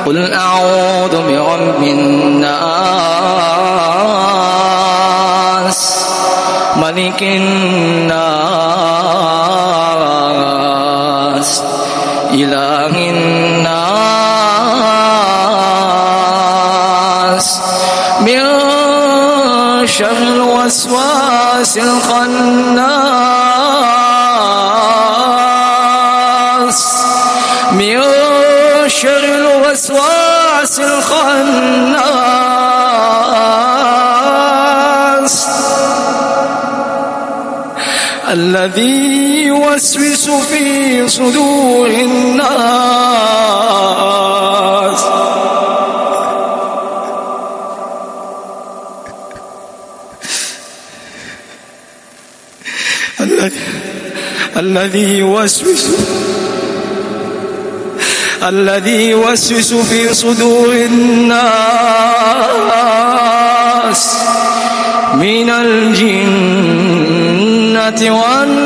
قل أعوذ برب الناس ملك الناس إله الناس من شر الوسواس الخناس من شر الوسواس الخناس الذي يوسوس في صدور الناس الذي يوسوس في صدور الناس من الجنة والناس